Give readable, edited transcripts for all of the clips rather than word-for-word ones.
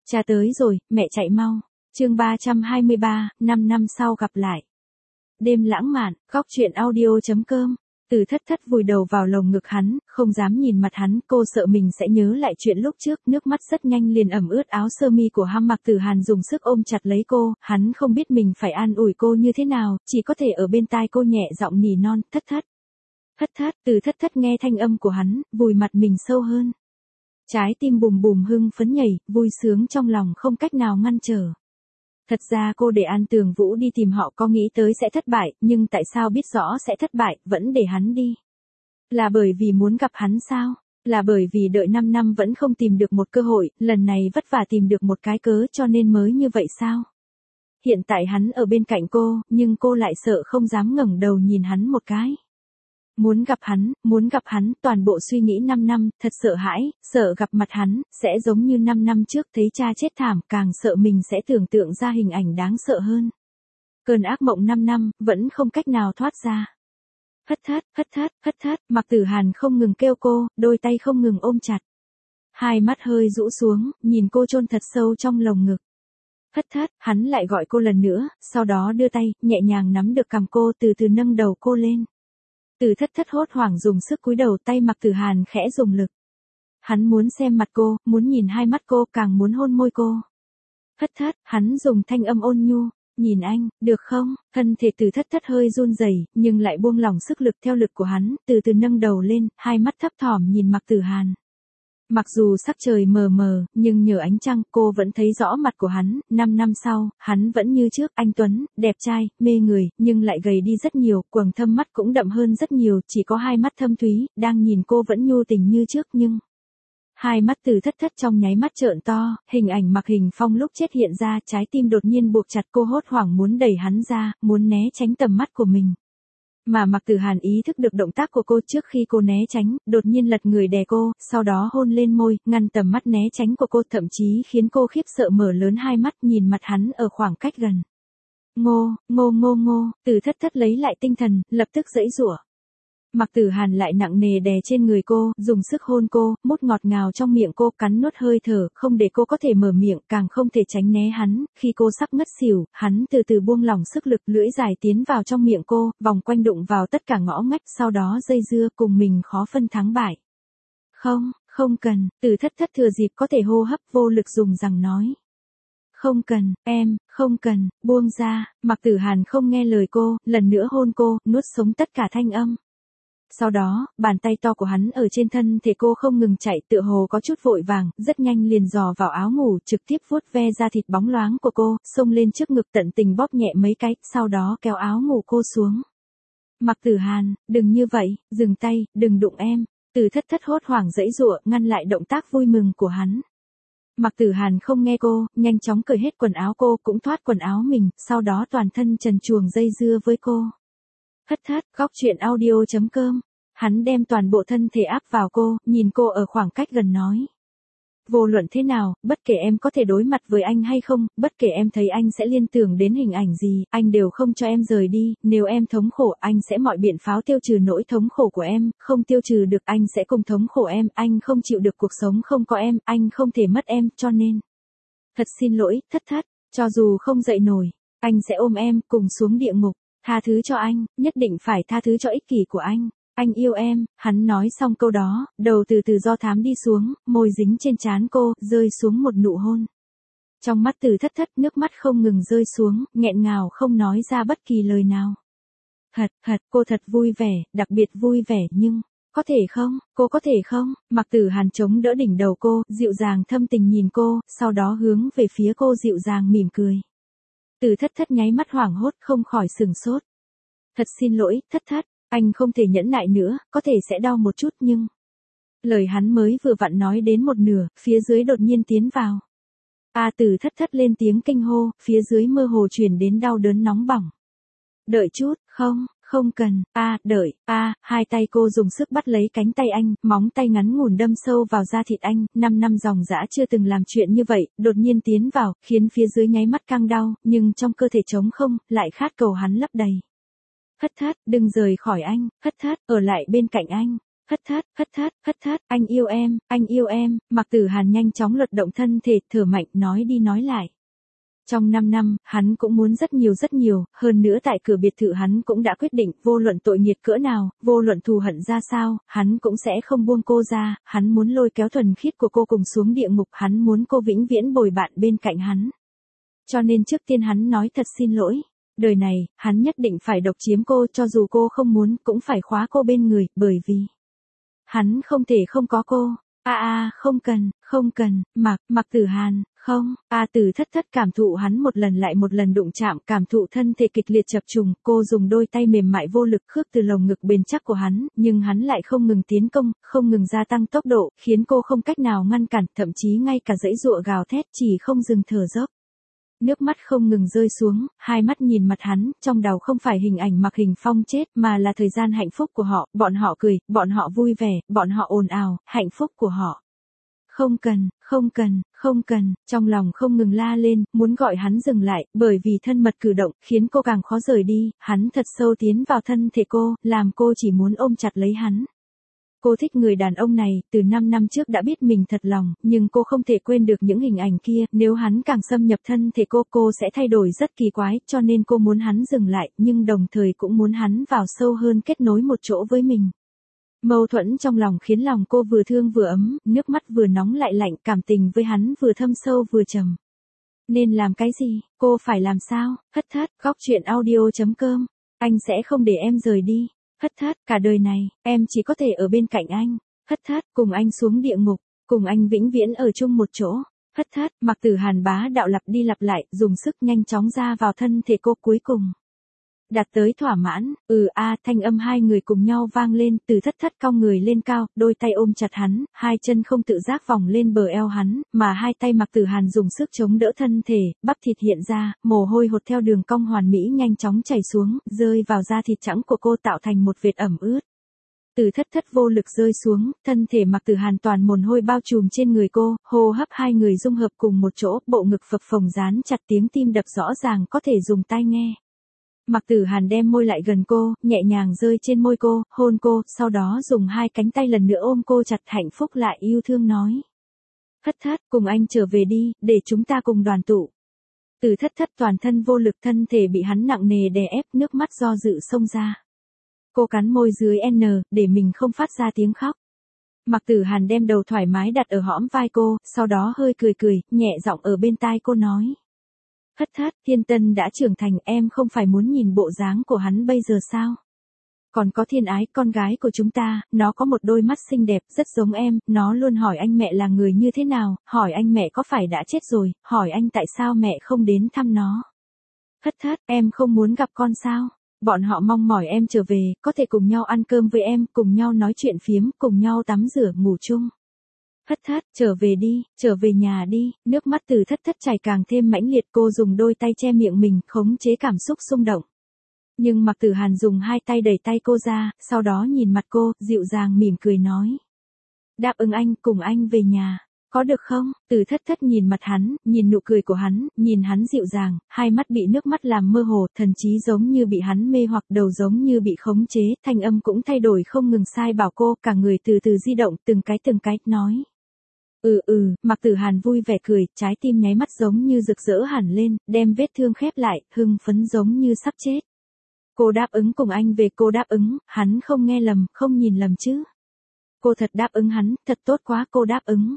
Cha tới rồi, mẹ chạy mau. Chương 323, 5 năm sau gặp lại. Đêm lãng mạn, góc truyện audio.com. Từ Thất Thất vùi đầu vào lồng ngực hắn, không dám nhìn mặt hắn, cô sợ mình sẽ nhớ lại chuyện lúc trước, nước mắt rất nhanh liền ẩm ướt áo sơ mi của Mặc Tử Hàn dùng sức ôm chặt lấy cô, hắn không biết mình phải an ủi cô như thế nào, chỉ có thể ở bên tai cô nhẹ giọng nỉ non, Thất Thất. Thất Thất, Từ Thất Thất nghe thanh âm của hắn, vùi mặt mình sâu hơn. Trái tim bùm bùm hưng phấn nhảy, vui sướng trong lòng không cách nào ngăn trở. Thật ra cô để An Tường Vũ đi tìm họ có nghĩ tới sẽ thất bại, nhưng tại sao biết rõ sẽ thất bại, vẫn để hắn đi? Là bởi vì muốn gặp hắn sao? Là bởi vì đợi 5 năm vẫn không tìm được một cơ hội, lần này vất vả tìm được một cái cớ cho nên mới như vậy sao? Hiện tại hắn ở bên cạnh cô, nhưng cô lại sợ không dám ngẩng đầu nhìn hắn một cái. Muốn gặp hắn, toàn bộ suy nghĩ 5 năm, thật sợ hãi, sợ gặp mặt hắn, sẽ giống như 5 năm trước thấy cha chết thảm, càng sợ mình sẽ tưởng tượng ra hình ảnh đáng sợ hơn. Cơn ác mộng 5 năm, vẫn không cách nào thoát ra. Thất Thất, Mặc Tử Hàn không ngừng kêu cô, đôi tay không ngừng ôm chặt. Hai mắt hơi rũ xuống, nhìn cô chôn thật sâu trong lồng ngực. Thất Thất, hắn lại gọi cô lần nữa, sau đó đưa tay, nhẹ nhàng nắm được cằm cô từ từ nâng đầu cô lên. Từ Thất Thất hốt hoảng dùng sức cúi đầu, tay Mặc Tử Hàn khẽ dùng lực. Hắn muốn xem mặt cô, muốn nhìn hai mắt cô, càng muốn hôn môi cô. Thất Thất, hắn dùng thanh âm ôn nhu, nhìn anh, được không? Thân thể Từ Thất Thất hơi run rẩy, nhưng lại buông lỏng sức lực theo lực của hắn, từ từ nâng đầu lên, hai mắt thấp thỏm nhìn Mặc Tử Hàn. Mặc dù sắc trời mờ mờ, nhưng nhờ ánh trăng, cô vẫn thấy rõ mặt của hắn. 5 năm sau, hắn vẫn như trước, anh tuấn, đẹp trai, mê người, nhưng lại gầy đi rất nhiều, quầng thâm mắt cũng đậm hơn rất nhiều, chỉ có hai mắt thâm thúy, đang nhìn cô vẫn nhu tình như trước nhưng... Hai mắt Từ Thất Thất trong nháy mắt trợn to, hình ảnh Mặc Hình Phong lúc chết hiện ra, trái tim đột nhiên buộc chặt, cô hốt hoảng muốn đẩy hắn ra, muốn né tránh tầm mắt của mình. Mà Mặc Tử Hàn ý thức được động tác của cô trước khi cô né tránh, đột nhiên lật người đè cô, sau đó hôn lên môi, ngăn tầm mắt né tránh của cô, thậm chí khiến cô khiếp sợ mở lớn hai mắt nhìn mặt hắn ở khoảng cách gần. Ngô, Từ Thất Thất lấy lại tinh thần, lập tức giãy giụa. Mặc Tử Hàn lại nặng nề đè trên người cô, dùng sức hôn cô, mút ngọt ngào trong miệng cô, cắn nuốt hơi thở, không để cô có thể mở miệng, càng không thể tránh né hắn. Khi cô sắp ngất xỉu, hắn từ từ buông lỏng sức lực, lưỡi dài tiến vào trong miệng cô, vòng quanh đụng vào tất cả ngõ ngách, sau đó dây dưa cùng mình khó phân thắng bại. Không cần, Từ Thất Thất thừa dịp có thể hô hấp vô lực dùng rằng nói. Không cần, em, không cần, buông ra. Mặc Tử Hàn không nghe lời cô, lần nữa hôn cô, nuốt sống tất cả thanh âm. Sau đó, bàn tay to của hắn ở trên thân thể cô không ngừng chạy, tựa hồ có chút vội vàng, rất nhanh liền dò vào áo ngủ, trực tiếp vuốt ve da thịt bóng loáng của cô, xông lên trước ngực tận tình bóp nhẹ mấy cái, sau đó kéo áo ngủ cô xuống. Mặc Tử Hàn, đừng như vậy, dừng tay, đừng đụng em. Từ Thất Thất hốt hoảng giãy giụa, ngăn lại động tác vui mừng của hắn. Mặc Tử Hàn không nghe cô, nhanh chóng cởi hết quần áo cô, cũng thoát quần áo mình, sau đó toàn thân trần truồng dây dưa với cô. Thất Thất, góc truyện audio.com. Hắn đem toàn bộ thân thể áp vào cô, nhìn cô ở khoảng cách gần nói. Vô luận thế nào, bất kể em có thể đối mặt với anh hay không, bất kể em thấy anh sẽ liên tưởng đến hình ảnh gì, anh đều không cho em rời đi, nếu em thống khổ anh sẽ mọi biện pháp tiêu trừ nỗi thống khổ của em, không tiêu trừ được anh sẽ cùng thống khổ em, anh không chịu được cuộc sống không có em, anh không thể mất em, cho nên. Thật xin lỗi, Thất Thất, cho dù không dậy nổi, anh sẽ ôm em, cùng xuống địa ngục, tha thứ cho anh, nhất định phải tha thứ cho ích kỷ của anh. Anh yêu em. Hắn nói xong câu đó, đầu từ từ do thám đi xuống, môi dính trên trán cô, rơi xuống một nụ hôn. Trong mắt Từ Thất Thất, nước mắt không ngừng rơi xuống, nghẹn ngào không nói ra bất kỳ lời nào. Cô thật vui vẻ, đặc biệt vui vẻ nhưng, có thể không, cô có thể không? Mặc Tử Hàn chống đỡ đỉnh đầu cô, dịu dàng thâm tình nhìn cô, sau đó hướng về phía cô dịu dàng mỉm cười. Từ Thất Thất nháy mắt hoảng hốt không khỏi sừng sốt. Thật xin lỗi, Thất Thất. Anh không thể nhẫn nại nữa, có thể sẽ đau một chút nhưng... Lời hắn mới vừa vặn nói đến một nửa, phía dưới đột nhiên tiến vào. Từ Thất Thất lên tiếng kinh hô, phía dưới mơ hồ truyền đến đau đớn nóng bỏng. Đợi chút, không cần, đợi, hai tay cô dùng sức bắt lấy cánh tay anh, móng tay ngắn ngủn đâm sâu vào da thịt anh, 5 năm dòng dã chưa từng làm chuyện như vậy, đột nhiên tiến vào, khiến phía dưới nháy mắt căng đau, nhưng trong cơ thể trống không, lại khát cầu hắn lấp đầy. Thất Thất, đừng rời khỏi anh, Thất Thất, ở lại bên cạnh anh. Hất thát, anh yêu em, Mạc Tử Hàn nhanh chóng luật động thân thể, thở mạnh, nói đi nói lại. Trong 5 năm, hắn cũng muốn rất nhiều, hơn nữa tại cửa biệt thự hắn cũng đã quyết định, vô luận tội nghiệt cỡ nào, vô luận thù hận ra sao, hắn cũng sẽ không buông cô ra, hắn muốn lôi kéo thuần khiết của cô cùng xuống địa ngục, hắn muốn cô vĩnh viễn bồi bạn bên cạnh hắn. Cho nên trước tiên hắn nói thật xin lỗi. Đời này, hắn nhất định phải độc chiếm cô cho dù cô không muốn, cũng phải khóa cô bên người, bởi vì hắn không thể không có cô. Không cần, Mạc Tử Hàn, không, Từ thất cảm thụ hắn một lần lại một lần đụng chạm, cảm thụ thân thể kịch liệt chập trùng, cô dùng đôi tay mềm mại vô lực khước từ lồng ngực bền chắc của hắn, nhưng hắn lại không ngừng tiến công, không ngừng gia tăng tốc độ, khiến cô không cách nào ngăn cản, thậm chí ngay cả giãy giụa gào thét chỉ không dừng thở dốc. Nước mắt không ngừng rơi xuống, hai mắt nhìn mặt hắn, trong đầu không phải hình ảnh Mạc Hình Phong chết, mà là thời gian hạnh phúc của họ, bọn họ cười, bọn họ vui vẻ, bọn họ ồn ào, hạnh phúc của họ. Không cần, trong lòng không ngừng la lên, muốn gọi hắn dừng lại, bởi vì thân mật cử động, khiến cô càng khó rời đi, hắn thật sâu tiến vào thân thể cô, làm cô chỉ muốn ôm chặt lấy hắn. Cô thích người đàn ông này, từ 5 năm trước đã biết mình thật lòng, nhưng cô không thể quên được những hình ảnh kia, nếu hắn càng xâm nhập thân thể cô sẽ thay đổi rất kỳ quái, cho nên cô muốn hắn dừng lại, nhưng đồng thời cũng muốn hắn vào sâu hơn kết nối một chỗ với mình. Mâu thuẫn trong lòng khiến lòng cô vừa thương vừa ấm, nước mắt vừa nóng lại lạnh, cảm tình với hắn vừa thâm sâu vừa trầm. Nên làm cái gì, cô phải làm sao, Góc truyện audio.com, anh sẽ không để em rời đi. Cả đời này, em chỉ có thể ở bên cạnh anh. Cùng anh xuống địa ngục, cùng anh vĩnh viễn ở chung một chỗ. Mạc Tử Hàn bá đạo lặp đi lặp lại, dùng sức nhanh chóng ra vào thân thể cô cuối cùng. Đạt tới thỏa mãn, thanh âm hai người cùng nhau vang lên, từ thất cong người lên cao, đôi tay ôm chặt hắn, hai chân không tự giác vòng lên bờ eo hắn, mà hai tay Mạc Tử Hàn dùng sức chống đỡ thân thể, bắp thịt hiện ra, mồ hôi hột theo đường cong hoàn mỹ nhanh chóng chảy xuống, rơi vào da thịt trắng của cô tạo thành một vệt ẩm ướt. Từ thất vô lực rơi xuống, thân thể Mạc Tử Hàn toàn mồ hôi bao trùm trên người cô, hô hấp hai người dung hợp cùng một chỗ, bộ ngực phập phồng dán chặt, tiếng tim đập rõ ràng có thể dùng tai nghe. Mạc Tử Hàn đem môi lại gần cô, nhẹ nhàng rơi trên môi cô, hôn cô, sau đó dùng hai cánh tay lần nữa ôm cô chặt, hạnh phúc lại yêu thương nói. Cùng anh trở về đi, để chúng ta cùng đoàn tụ. Từ thất toàn thân vô lực, thân thể bị hắn nặng nề đè ép, nước mắt do dự xông ra. Cô cắn môi dưới N, để mình không phát ra tiếng khóc. Mạc Tử Hàn đem đầu thoải mái đặt ở hõm vai cô, sau đó hơi cười, nhẹ giọng ở bên tai cô nói. Thiên Tân đã trưởng thành, em không phải muốn nhìn bộ dáng của hắn bây giờ sao? Còn có Thiên Ái, con gái của chúng ta, nó có một đôi mắt xinh đẹp, rất giống em, nó luôn hỏi anh mẹ là người như thế nào, hỏi anh mẹ có phải đã chết rồi, hỏi anh tại sao mẹ không đến thăm nó. Em không muốn gặp con sao? Bọn họ mong mỏi em trở về, có thể cùng nhau ăn cơm với em, cùng nhau nói chuyện phiếm, cùng nhau tắm rửa, ngủ chung. Trở về đi, trở về nhà đi, nước mắt từ thất chảy càng thêm mãnh liệt, cô dùng đôi tay che miệng mình, khống chế cảm xúc xung động. Nhưng Mạc Tử Hàn dùng hai tay đẩy tay cô ra, sau đó nhìn mặt cô, dịu dàng mỉm cười nói. Đáp ứng anh, cùng anh về nhà. Có được không? Từ thất nhìn mặt hắn, nhìn nụ cười của hắn, nhìn hắn dịu dàng, hai mắt bị nước mắt làm mơ hồ, thần trí giống như bị hắn mê hoặc, đầu giống như bị khống chế, thanh âm cũng thay đổi không ngừng sai bảo cô, cả người từ từ di động, từng cái, nói. Mạc Tử Hàn vui vẻ cười, trái tim nháy mắt giống như rực rỡ hẳn lên, đem vết thương khép lại, hưng phấn giống như sắp chết. Cô đáp ứng cùng anh về, cô đáp ứng, hắn không nghe lầm, không nhìn lầm chứ. Cô thật đáp ứng hắn, thật tốt quá, cô đáp ứng.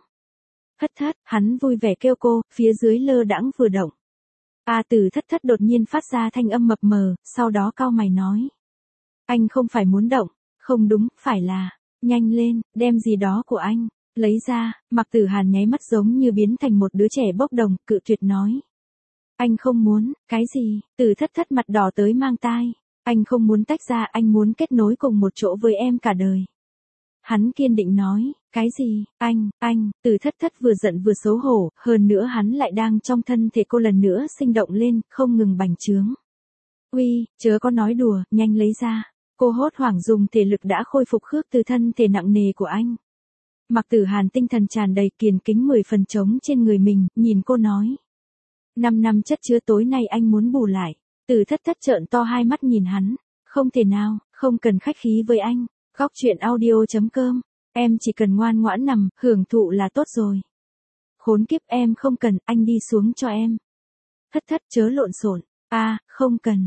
Hắn vui vẻ kêu cô, phía dưới lơ đãng vừa động. Từ thất đột nhiên phát ra thanh âm mập mờ, sau đó cau mày nói. Anh không phải muốn động, không đúng, phải là, nhanh lên, đem gì đó của anh, lấy ra, Mạc Tử Hàn nháy mắt giống như biến thành một đứa trẻ bốc đồng, cự tuyệt nói. Anh không muốn, cái gì, Từ thất mặt đỏ tới mang tai, anh không muốn tách ra, anh muốn kết nối cùng một chỗ với em cả đời. Hắn kiên định nói, cái gì, anh, Từ thất vừa giận vừa xấu hổ, hơn nữa hắn lại đang trong thân thể cô lần nữa sinh động lên, không ngừng bành trướng. Uy, chớ có nói đùa, nhanh lấy ra. Cô hốt hoảng dùng thể lực đã khôi phục khước từ thân thể nặng nề của anh. Mạc Tử Hàn tinh thần tràn đầy kiền kính 10 phần trống trên người mình, nhìn cô nói. 5 năm chất chứa tối nay anh muốn bù lại. Từ thất trợn to hai mắt nhìn hắn. Không thể nào, không cần khách khí với anh. Góc truyện audio.com. Em chỉ cần ngoan ngoãn nằm, hưởng thụ là tốt rồi. Khốn kiếp, em không cần, anh đi xuống cho em. Thất thất chớ lộn xộn. Không cần.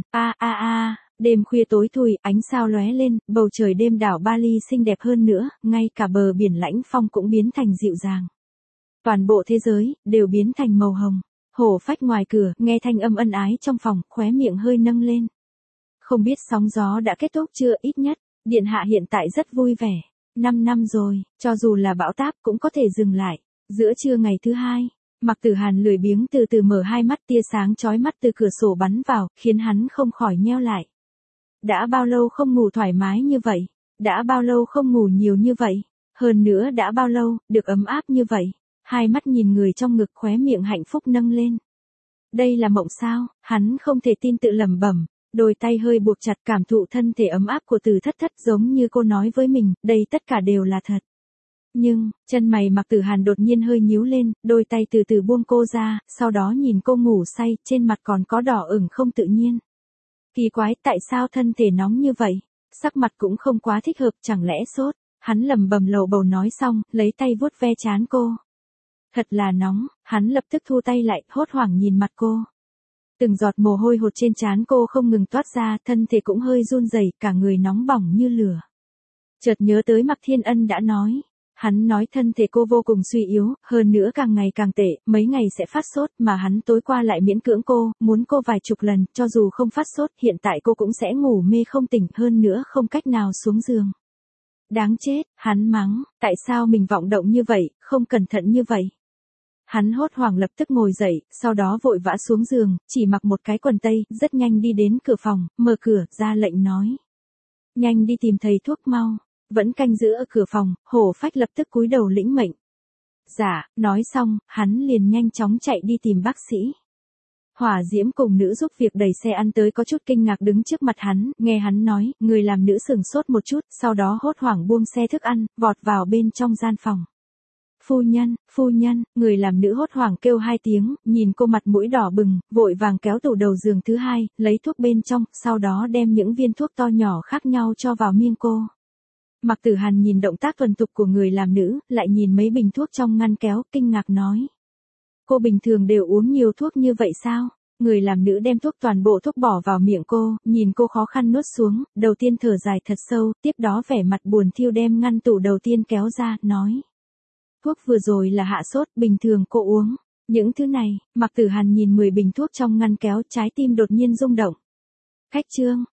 Đêm khuya tối thui, ánh sao lóe lên, bầu trời đêm đảo Bali xinh đẹp hơn nữa, ngay cả bờ biển lãnh phong cũng biến thành dịu dàng. Toàn bộ thế giới đều biến thành màu hồng. Hổ Phách ngoài cửa, nghe thanh âm ân ái trong phòng, khóe miệng hơi nâng lên. Không biết sóng gió đã kết thúc chưa, ít nhất điện hạ hiện tại rất vui vẻ. 5 năm rồi, cho dù là bão táp cũng có thể dừng lại. Giữa trưa ngày thứ hai, Mạc Tử Hàn lười biếng từ từ mở hai mắt, tia sáng chói mắt từ cửa sổ bắn vào, khiến hắn không khỏi nheo lại. Đã bao lâu không ngủ thoải mái như vậy? Đã bao lâu không ngủ nhiều như vậy? Hơn nữa đã bao lâu, được ấm áp như vậy? Hai mắt nhìn người trong ngực, khóe miệng hạnh phúc nâng lên. Đây là mộng sao? Hắn không thể tin, tự lẩm bẩm. Đôi tay hơi buộc chặt, cảm thụ thân thể ấm áp của Từ Thất Thất, giống như cô nói với mình, đây tất cả đều là thật. Nhưng, chân mày Mạc Tử Hàn đột nhiên hơi nhíu lên, đôi tay từ từ buông cô ra, sau đó nhìn cô ngủ say, trên mặt còn có đỏ ửng không tự nhiên. Kỳ quái, tại sao thân thể nóng như vậy? Sắc mặt cũng không quá thích hợp, chẳng lẽ sốt? Hắn lẩm bẩm lầu bầu nói xong, lấy tay vuốt ve trán cô. Thật là nóng, hắn lập tức thu tay lại, hốt hoảng nhìn mặt cô. Từng giọt mồ hôi hột trên trán cô không ngừng toát ra, thân thể cũng hơi run rẩy, cả người nóng bỏng như lửa. Chợt nhớ tới Mạc Thiên Ân đã nói. Hắn nói thân thể cô vô cùng suy yếu, hơn nữa càng ngày càng tệ, mấy ngày sẽ phát sốt, mà hắn tối qua lại miễn cưỡng cô, muốn cô vài chục lần, cho dù không phát sốt, hiện tại cô cũng sẽ ngủ mê không tỉnh, hơn nữa không cách nào xuống giường. Đáng chết, hắn mắng, tại sao mình vọng động như vậy, không cẩn thận như vậy. Hắn hốt hoảng lập tức ngồi dậy, sau đó vội vã xuống giường, chỉ mặc một cái quần tây, rất nhanh đi đến cửa phòng, mở cửa, ra lệnh nói. Nhanh đi tìm thầy thuốc mau. Vẫn canh giữ ở cửa phòng, Hổ Phách lập tức cúi đầu lĩnh mệnh. Dạ, nói xong, hắn liền nhanh chóng chạy đi tìm bác sĩ. Hỏa Diễm cùng nữ giúp việc đẩy xe ăn tới có chút kinh ngạc đứng trước mặt hắn, nghe hắn nói, người làm nữ sửng sốt một chút, sau đó hốt hoảng buông xe thức ăn, vọt vào bên trong gian phòng. Phu nhân, người làm nữ hốt hoảng kêu hai tiếng, nhìn cô mặt mũi đỏ bừng, vội vàng kéo tủ đầu giường thứ hai, lấy thuốc bên trong, sau đó đem những viên thuốc to nhỏ khác nhau cho vào miệng cô. Mạc Tử Hàn nhìn động tác thuần thục của người làm nữ, lại nhìn mấy bình thuốc trong ngăn kéo, kinh ngạc nói. Cô bình thường đều uống nhiều thuốc như vậy sao? Người làm nữ đem thuốc toàn bộ thuốc bỏ vào miệng cô, nhìn cô khó khăn nuốt xuống, đầu tiên thở dài thật sâu, tiếp đó vẻ mặt buồn thiu đem ngăn tủ đầu tiên kéo ra, nói. Thuốc vừa rồi là hạ sốt, bình thường cô uống. Những thứ này, Mạc Tử Hàn nhìn 10 bình thuốc trong ngăn kéo, trái tim đột nhiên rung động. Khách trương,